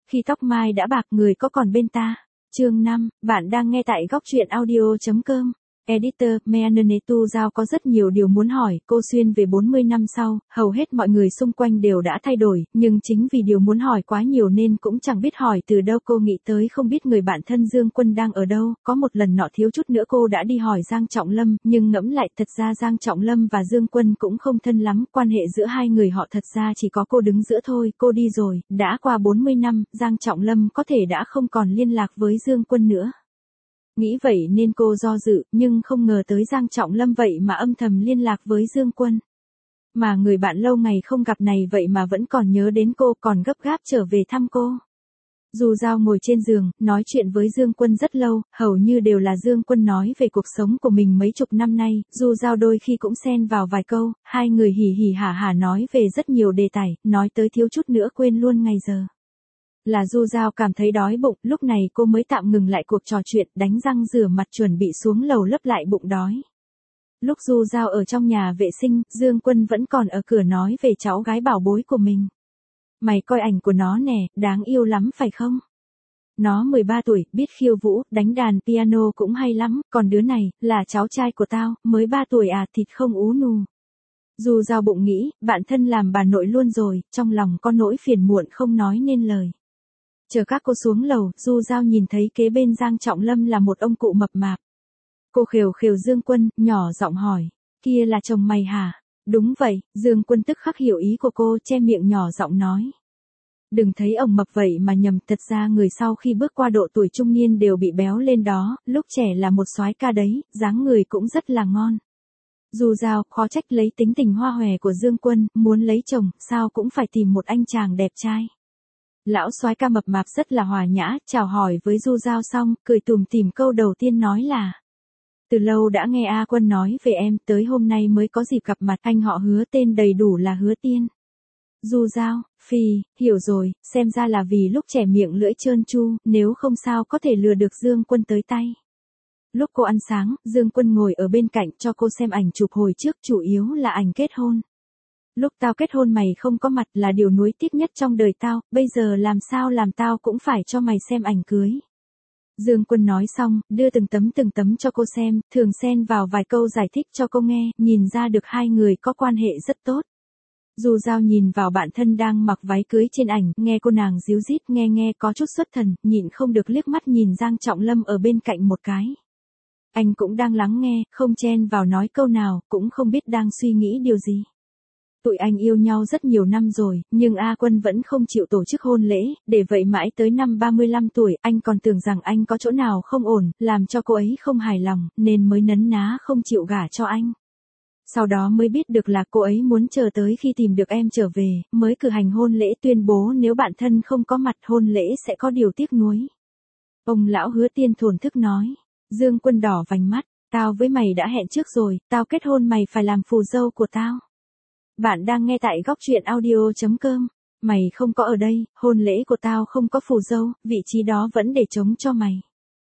Khi tóc mai đã bạc người có còn bên ta. Chương 5, bạn đang nghe tại góc truyện audio.com. Editor, Meanetu Giao có rất nhiều điều muốn hỏi, cô Xuyên về 40 năm sau, hầu hết mọi người xung quanh đều đã thay đổi, nhưng chính vì điều muốn hỏi quá nhiều nên cũng chẳng biết hỏi từ đâu. Cô nghĩ tới không biết người bạn thân Dương Quân đang ở đâu, có một lần nọ thiếu chút nữa cô đã đi hỏi Giang Trọng Lâm, nhưng ngẫm lại thật ra Giang Trọng Lâm và Dương Quân cũng không thân lắm, quan hệ giữa hai người họ thật ra chỉ có cô đứng giữa thôi. Cô đi rồi, đã qua 40 năm, Giang Trọng Lâm có thể đã không còn liên lạc với Dương Quân nữa. Nghĩ vậy nên cô do dự, nhưng không ngờ tới Giang Trọng Lâm vậy mà âm thầm liên lạc với Dương Quân. Mà người bạn lâu ngày không gặp này vậy mà vẫn còn nhớ đến cô, còn gấp gáp trở về thăm cô. Du Giao ngồi trên giường, nói chuyện với Dương Quân rất lâu, hầu như đều là Dương Quân nói về cuộc sống của mình mấy chục năm nay. Du Giao đôi khi cũng xen vào vài câu, hai người hỉ hỉ hả hả nói về rất nhiều đề tài, nói tới thiếu chút nữa quên luôn ngày giờ. Là Du Giao cảm thấy đói bụng, lúc này cô mới tạm ngừng lại cuộc trò chuyện, đánh răng rửa mặt chuẩn bị xuống lầu lấp lại bụng đói. Lúc Du Giao ở trong nhà vệ sinh, Dương Quân vẫn còn ở cửa nói về cháu gái bảo bối của mình. Mày coi ảnh của nó nè, đáng yêu lắm phải không? Nó 13 tuổi, biết khiêu vũ, đánh đàn piano cũng hay lắm, còn đứa này, là cháu trai của tao, mới 3 tuổi à, thịt không ú nù. Du Giao bụng nghĩ, bạn thân làm bà nội luôn rồi, trong lòng có nỗi phiền muộn không nói nên lời. Chờ các cô xuống lầu, Du Giao nhìn thấy kế bên Giang Trọng Lâm là một ông cụ mập mạp. Cô khều khều Dương Quân, nhỏ giọng hỏi, kia là chồng mày hả? Đúng vậy, Dương Quân tức khắc hiểu ý của cô, che miệng nhỏ giọng nói. Đừng thấy ông mập vậy mà nhầm, thật ra người sau khi bước qua độ tuổi trung niên đều bị béo lên đó, lúc trẻ là một soái ca đấy, dáng người cũng rất là ngon. Du Giao, khó trách lấy tính tình hoa hòe của Dương Quân, muốn lấy chồng, sao cũng phải tìm một anh chàng đẹp trai. Lão soái ca mập mạp rất là hòa nhã, chào hỏi với Du Giao xong, cười tủm tỉm câu đầu tiên nói là: từ lâu đã nghe A Quân nói về em, tới hôm nay mới có dịp gặp mặt, anh họ Hứa, tên đầy đủ là Hứa Tiên. Du Giao, phì, hiểu rồi, xem ra là vì lúc trẻ miệng lưỡi trơn tru, nếu không sao có thể lừa được Dương Quân tới tay. Lúc cô ăn sáng, Dương Quân ngồi ở bên cạnh cho cô xem ảnh chụp hồi trước, chủ yếu là ảnh kết hôn. Lúc tao kết hôn mày không có mặt là điều nuối tiếc nhất trong đời tao, bây giờ làm sao làm tao cũng phải cho mày xem ảnh cưới. Dương Quân nói xong, đưa từng tấm cho cô xem, thường xen vào vài câu giải thích cho cô nghe, nhìn ra được hai người có quan hệ rất tốt. Du Giao nhìn vào bạn thân đang mặc váy cưới trên ảnh, nghe cô nàng díu dít nghe có chút xuất thần, nhịn không được liếc mắt nhìn Giang Trọng Lâm ở bên cạnh một cái. Anh cũng đang lắng nghe, không chen vào nói câu nào, cũng không biết đang suy nghĩ điều gì. Tụi anh yêu nhau rất nhiều năm rồi, nhưng A Quân vẫn không chịu tổ chức hôn lễ, để vậy mãi tới năm 35 tuổi, anh còn tưởng rằng anh có chỗ nào không ổn, làm cho cô ấy không hài lòng, nên mới nấn ná không chịu gả cho anh. Sau đó mới biết được là cô ấy muốn chờ tới khi tìm được em trở về, mới cử hành hôn lễ, tuyên bố nếu bạn thân không có mặt hôn lễ sẽ có điều tiếc nuối. Ông lão Hứa Tiên thổn thức nói. Dương Quân đỏ vành mắt, tao với mày đã hẹn trước rồi, tao kết hôn mày phải làm phù dâu của tao. Bạn đang nghe tại góc truyện audio.com. Mày không có ở đây, hôn lễ của tao không có phù dâu, vị trí đó vẫn để trống cho mày.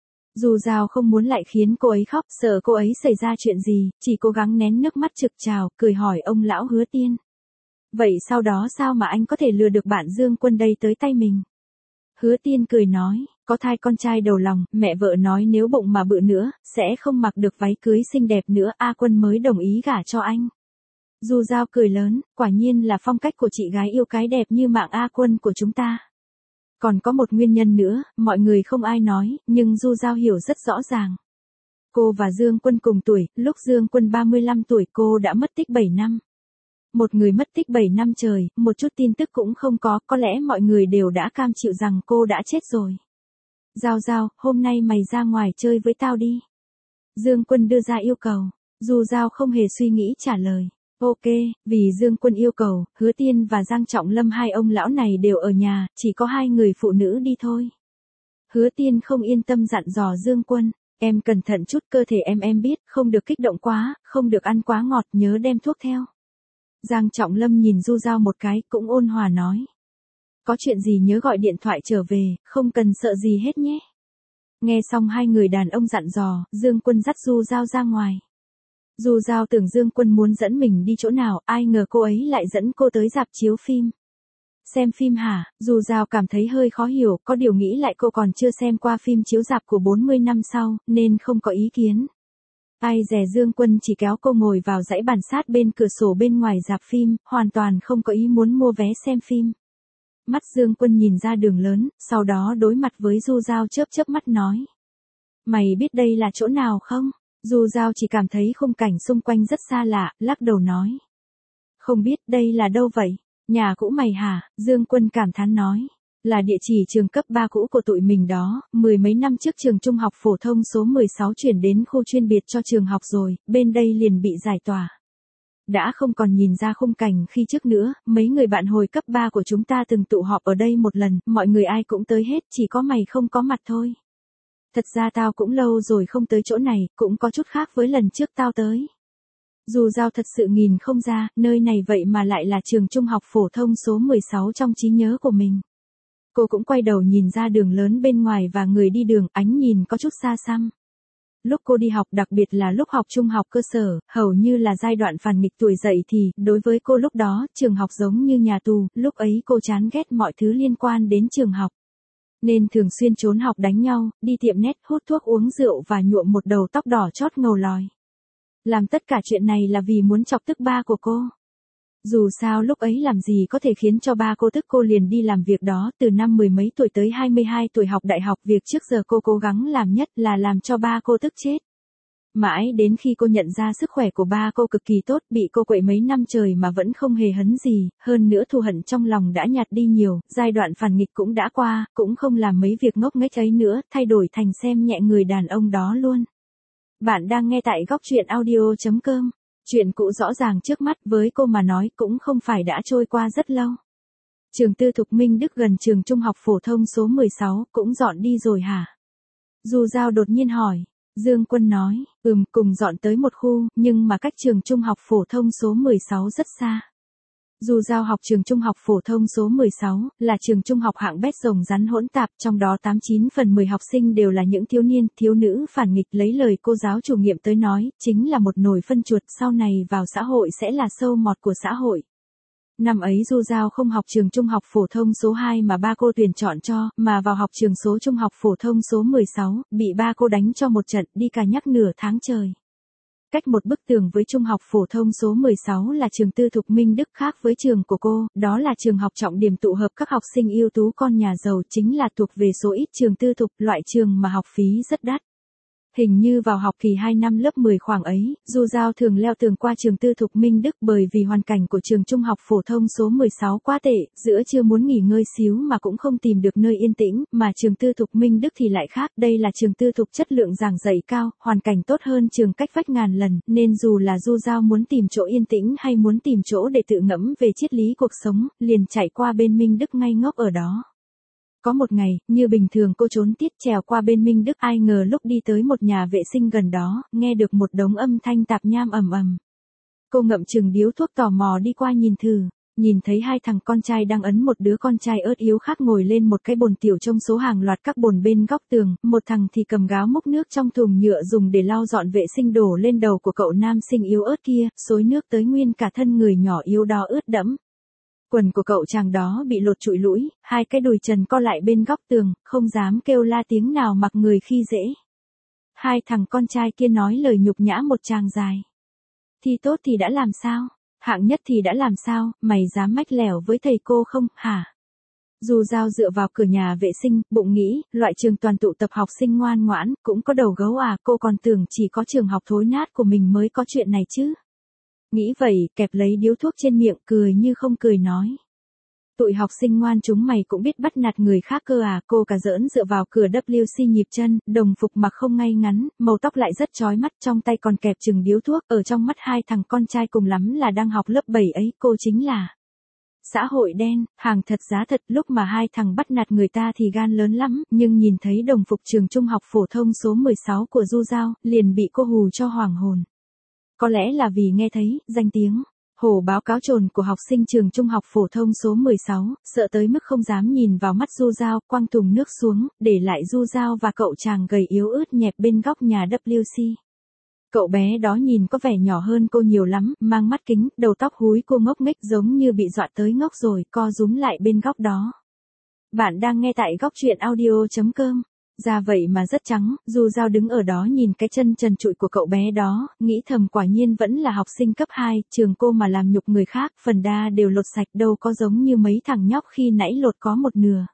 Du Giao không muốn lại khiến cô ấy khóc, sợ cô ấy xảy ra chuyện gì, chỉ cố gắng nén nước mắt trực trào, cười hỏi ông lão Hứa Tiên. Vậy sau đó sao mà anh có thể lừa được bạn Dương Quân đây tới tay mình? Hứa Tiên cười nói, có thai con trai đầu lòng, mẹ vợ nói nếu bụng mà bự nữa, sẽ không mặc được váy cưới xinh đẹp nữa, A Quân mới đồng ý gả cho anh. Du Giao cười lớn, quả nhiên là phong cách của chị gái yêu cái đẹp như mạng A Quân của chúng ta. Còn có một nguyên nhân nữa, mọi người không ai nói, nhưng Du Giao hiểu rất rõ ràng. Cô và Dương Quân cùng tuổi, lúc Dương Quân 35 tuổi cô đã mất tích 7 năm. Một người mất tích 7 năm trời, một chút tin tức cũng không có lẽ mọi người đều đã cam chịu rằng cô đã chết rồi. Giao Giao, hôm nay mày ra ngoài chơi với tao đi. Dương Quân đưa ra yêu cầu, Du Giao không hề suy nghĩ trả lời. Ok, vì Dương Quân yêu cầu, Hứa Tiên và Giang Trọng Lâm hai ông lão này đều ở nhà, chỉ có hai người phụ nữ đi thôi. Hứa Tiên không yên tâm dặn dò Dương Quân, em cẩn thận chút, cơ thể em biết, không được kích động quá, không được ăn quá ngọt, nhớ đem thuốc theo. Giang Trọng Lâm nhìn Du Giao một cái, cũng ôn hòa nói. Có chuyện gì nhớ gọi điện thoại trở về, không cần sợ gì hết nhé. Nghe xong hai người đàn ông dặn dò, Dương Quân dắt Du Giao ra ngoài. Du Giao tưởng Dương Quân muốn dẫn mình đi chỗ nào, ai ngờ cô ấy lại dẫn cô tới rạp chiếu phim. Xem phim hả? Dù Giao cảm thấy hơi khó hiểu, có điều nghĩ lại cô còn chưa xem qua phim chiếu rạp của 40 năm sau, nên không có ý kiến. Ai dè Dương Quân chỉ kéo cô ngồi vào dãy bàn sát bên cửa sổ bên ngoài rạp phim, hoàn toàn không có ý muốn mua vé xem phim. Mắt Dương Quân nhìn ra đường lớn, sau đó đối mặt với Du Giao chớp chớp mắt nói. Mày biết đây là chỗ nào không? Du Giao chỉ cảm thấy khung cảnh xung quanh rất xa lạ, lắc đầu nói. Không biết đây là đâu vậy? Nhà cũ mày hả? Dương Quân cảm thán nói. Là địa chỉ trường cấp 3 cũ của tụi mình đó, mười mấy năm trước trường trung học phổ thông số 16 chuyển đến khu chuyên biệt cho trường học rồi, bên đây liền bị giải tỏa. Đã không còn nhìn ra khung cảnh khi trước nữa, mấy người bạn hồi cấp 3 của chúng ta từng tụ họp ở đây một lần, mọi người ai cũng tới hết, chỉ có mày không có mặt thôi. Thật ra tao cũng lâu rồi không tới chỗ này, cũng có chút khác với lần trước tao tới. Dù Giao thật sự nhìn không ra, nơi này vậy mà lại là trường trung học phổ thông số 16 trong trí nhớ của mình. Cô cũng quay đầu nhìn ra đường lớn bên ngoài và người đi đường, ánh nhìn có chút xa xăm. Lúc cô đi học, đặc biệt là lúc học trung học cơ sở, hầu như là giai đoạn phản nghịch tuổi dậy thì, đối với cô lúc đó, trường học giống như nhà tù, lúc ấy cô chán ghét mọi thứ liên quan đến trường học. Nên thường xuyên trốn học đánh nhau, đi tiệm net, hút thuốc uống rượu và nhuộm một đầu tóc đỏ chót ngầu lòi. Làm tất cả chuyện này là vì muốn chọc tức ba của cô. Dù sao lúc ấy làm gì có thể khiến cho ba cô tức, cô liền đi làm việc đó, từ năm mười mấy tuổi tới 22 tuổi học đại học, việc trước giờ cô cố gắng làm nhất là làm cho ba cô tức chết. Mãi đến khi cô nhận ra sức khỏe của ba cô cực kỳ tốt, bị cô quậy mấy năm trời mà vẫn không hề hấn gì, hơn nữa thù hận trong lòng đã nhạt đi nhiều, giai đoạn phản nghịch cũng đã qua, cũng không làm mấy việc ngốc nghếch ấy nữa, thay đổi thành xem nhẹ người đàn ông đó luôn. Bạn đang nghe tại góc truyện audio.com. Chuyện cũ rõ ràng trước mắt, với cô mà nói cũng không phải đã trôi qua rất lâu. Trường tư thục Minh Đức gần trường trung học phổ thông số 16 cũng dọn đi rồi hả? Du Giao đột nhiên hỏi. Dương Quân nói, cùng dọn tới một khu, nhưng mà cách trường trung học phổ thông số 16 rất xa. Du Giao học trường trung học phổ thông số 16, là trường trung học hạng bét rồng rắn hỗn tạp, trong đó 89 phần 10 học sinh đều là những thiếu niên, thiếu nữ phản nghịch, lấy lời cô giáo chủ nhiệm tới nói, chính là một nồi phân chuột, sau này vào xã hội sẽ là sâu mọt của xã hội. Năm ấy Du Giao không học trường trung học phổ thông số 2 mà ba cô tuyển chọn cho, mà vào học trường số trung học phổ thông số 16, bị ba cô đánh cho một trận, đi cà nhắc nửa tháng trời. Cách một bức tường với trung học phổ thông số 16 là trường tư thục Minh Đức, khác với trường của cô, đó là trường học trọng điểm tụ hợp các học sinh ưu tú con nhà giàu, chính là thuộc về số ít trường tư thục, loại trường mà học phí rất đắt. Hình như vào học kỳ 2 năm lớp 10 khoảng ấy, Du Giao thường leo tường qua trường tư thục Minh Đức, bởi vì hoàn cảnh của trường trung học phổ thông số 16 quá tệ, giữa trưa muốn nghỉ ngơi xíu mà cũng không tìm được nơi yên tĩnh, mà trường tư thục Minh Đức thì lại khác, đây là trường tư thục chất lượng giảng dạy cao, hoàn cảnh tốt hơn trường cách vách ngàn lần, nên dù là Du Giao muốn tìm chỗ yên tĩnh hay muốn tìm chỗ để tự ngẫm về triết lý cuộc sống, liền chạy qua bên Minh Đức ngây ngốc ở đó. Có một ngày, như bình thường cô trốn tiết trèo qua bên Minh Đức, ai ngờ lúc đi tới một nhà vệ sinh gần đó, nghe được một đống âm thanh tạp nham ầm ầm. Cô ngậm chừng điếu thuốc tò mò đi qua nhìn thử, nhìn thấy hai thằng con trai đang ấn một đứa con trai ớt yếu khác ngồi lên một cái bồn tiểu trong số hàng loạt các bồn bên góc tường, một thằng thì cầm gáo múc nước trong thùng nhựa dùng để lau dọn vệ sinh đổ lên đầu của cậu nam sinh yếu ớt kia, xối nước tới nguyên cả thân người nhỏ yếu đó ướt đẫm. Quần của cậu chàng đó bị lột trụi lũi, hai cái đùi trần co lại bên góc tường, không dám kêu la tiếng nào mặc người khi dễ. Hai thằng con trai kia nói lời nhục nhã một tràng dài. Thi tốt thì đã làm sao? Hạng nhất thì đã làm sao? Mày dám mách lẻo với thầy cô không, hả? Du Giao dựa vào cửa nhà vệ sinh, bụng nghĩ, loại trường toàn tụ tập học sinh ngoan ngoãn, cũng có đầu gấu à, cô còn tưởng chỉ có trường học thối nát của mình mới có chuyện này chứ. Nghĩ vậy, kẹp lấy điếu thuốc trên miệng, cười như không cười nói. Tụi học sinh ngoan chúng mày cũng biết bắt nạt người khác cơ à, cô cả giỡn dựa vào cửa WC nhịp chân, đồng phục mặc không ngay ngắn, màu tóc lại rất chói mắt, trong tay còn kẹp chừng điếu thuốc, ở trong mắt hai thằng con trai cùng lắm là đang học lớp 7 ấy, cô chính là xã hội đen, hàng thật giá thật. Lúc mà hai thằng bắt nạt người ta thì gan lớn lắm, nhưng nhìn thấy đồng phục trường trung học phổ thông số 16 của Du Giao, liền bị cô hù cho hoảng hồn. Có lẽ là vì nghe thấy danh tiếng hổ báo cáo trồn của học sinh trường trung học phổ thông số 16, sợ tới mức không dám nhìn vào mắt Du Giao, quăng thùng nước xuống, để lại Du Giao và cậu chàng gầy yếu ớt nhẹp bên góc nhà WC. Cậu bé đó nhìn có vẻ nhỏ hơn cô nhiều lắm, mang mắt kính, đầu tóc húi cua ngốc nghếch giống như bị dọa tới ngốc rồi, co rúm lại bên góc đó. Bạn đang nghe tại góc truyện audio.com. Da vậy mà rất trắng, Du Giao đứng ở đó nhìn cái chân trần trụi của cậu bé đó, nghĩ thầm quả nhiên vẫn là học sinh cấp 2, trường cô mà làm nhục người khác, phần đa đều lột sạch đâu có giống như mấy thằng nhóc khi nãy lột có một nửa.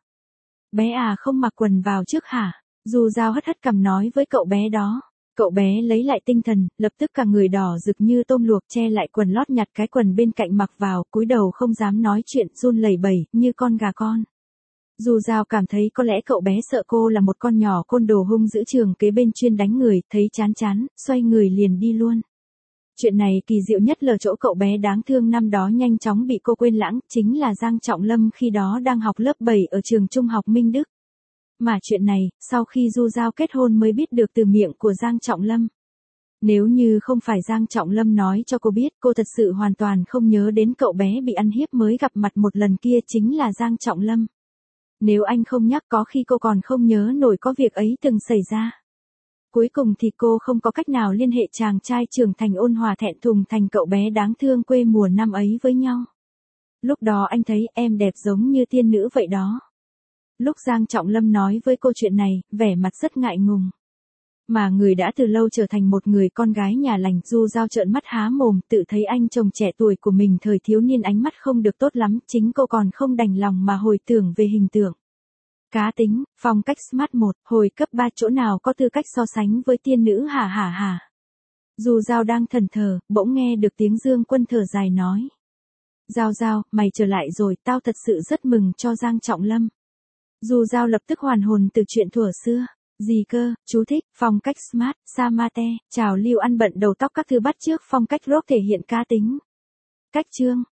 Bé à không mặc quần vào trước hả? Du Giao hất hất cằm nói với cậu bé đó. Cậu bé lấy lại tinh thần, lập tức cả người đỏ rực như tôm luộc che lại quần lót nhặt cái quần bên cạnh mặc vào, cúi đầu không dám nói chuyện run lẩy bẩy, như con gà con. Du Giao cảm thấy có lẽ cậu bé sợ cô là một con nhỏ côn đồ hung dữ trường kế bên chuyên đánh người, thấy chán chán, xoay người liền đi luôn. Chuyện này kỳ diệu nhất là chỗ cậu bé đáng thương năm đó nhanh chóng bị cô quên lãng, chính là Giang Trọng Lâm khi đó đang học lớp 7 ở trường trung học Minh Đức. Mà chuyện này, sau khi Du Giao kết hôn mới biết được từ miệng của Giang Trọng Lâm. Nếu như không phải Giang Trọng Lâm nói cho cô biết, cô thật sự hoàn toàn không nhớ đến cậu bé bị ăn hiếp mới gặp mặt một lần kia chính là Giang Trọng Lâm. Nếu anh không nhắc có khi cô còn không nhớ nổi có việc ấy từng xảy ra. Cuối cùng thì cô không có cách nào liên hệ chàng trai trưởng thành ôn hòa thẹn thùng thành cậu bé đáng thương quê mùa năm ấy với nhau. Lúc đó anh thấy em đẹp giống như tiên nữ vậy đó. Lúc Giang Trọng Lâm nói với cô chuyện này, vẻ mặt rất ngại ngùng. Mà người đã từ lâu trở thành một người con gái nhà lành, Du Giao trợn mắt há mồm, tự thấy anh chồng trẻ tuổi của mình thời thiếu niên ánh mắt không được tốt lắm, chính cô còn không đành lòng mà hồi tưởng về hình tượng. Cá tính, phong cách smart 1, hồi cấp 3 chỗ nào có tư cách so sánh với tiên nữ hả hả hả. Du Giao đang thẫn thờ, bỗng nghe được tiếng Dương Quân thở dài nói. Giao Giao, mày trở lại rồi, tao thật sự rất mừng cho Giang Trọng Lâm. Du Giao lập tức hoàn hồn từ chuyện thuở xưa. Gì cơ, chú thích, phong cách smart, samate, trào lưu ăn bận đầu tóc các thứ bắt chước phong cách rock thể hiện cá tính. Cách chương,